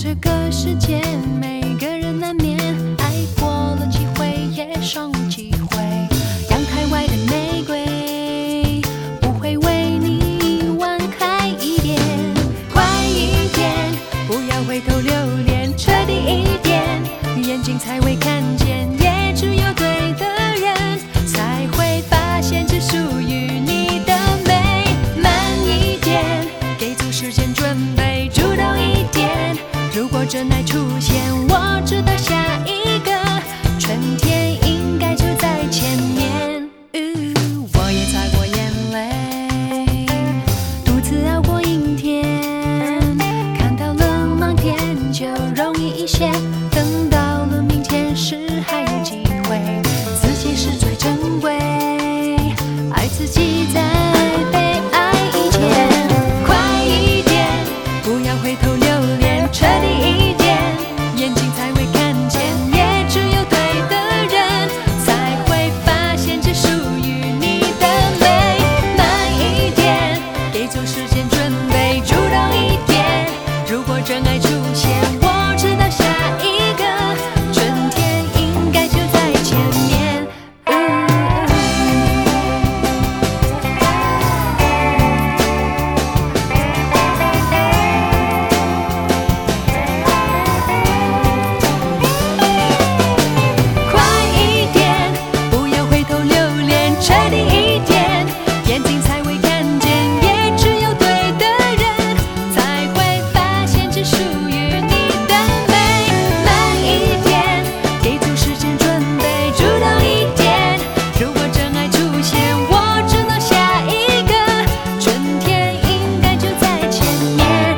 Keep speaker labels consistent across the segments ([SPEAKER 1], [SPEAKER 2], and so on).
[SPEAKER 1] 这个世界，每个人难免爱过了几回，也伤了几回。阳台外的玫瑰不会为你晚开一点，快一点，不要回头留恋，彻底一点，眼睛才会看见，也只有对的人才会发现只属于你的美。慢一点，给足时间准备，主动一点，如果真爱出现，我知道下一个春天应该就在前面。我也擦过眼泪，独自熬过阴天，看到了盲点就容易一些，等到了明天时还有机会，自己是最珍贵，爱自己在被爱以前，快一点，不要回头留恋，彻底一点，眼睛才会看见，也只有对的人才会发现只属于你的美。慢一点，给足时间准备，主动一点，如果真爱出现，我知道下一个春天应该就在前面。快一点，不要回头留恋，彻底一点，眼睛才会看见，也只有对的人才会发现只属于你的美。慢一点，给足时间准备，主动一点，如果真爱出现，我知道下一个春天应该就在前面。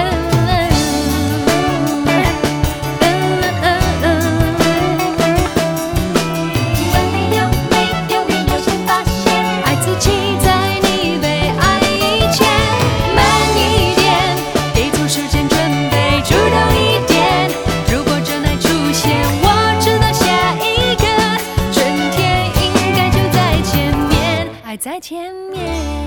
[SPEAKER 1] 问你有没有你有先发现，爱自己在你被爱以前。慢一点，给足时间准备，主动一点，如果真爱出现，我知道下一个春天应该就在前面，爱在前面。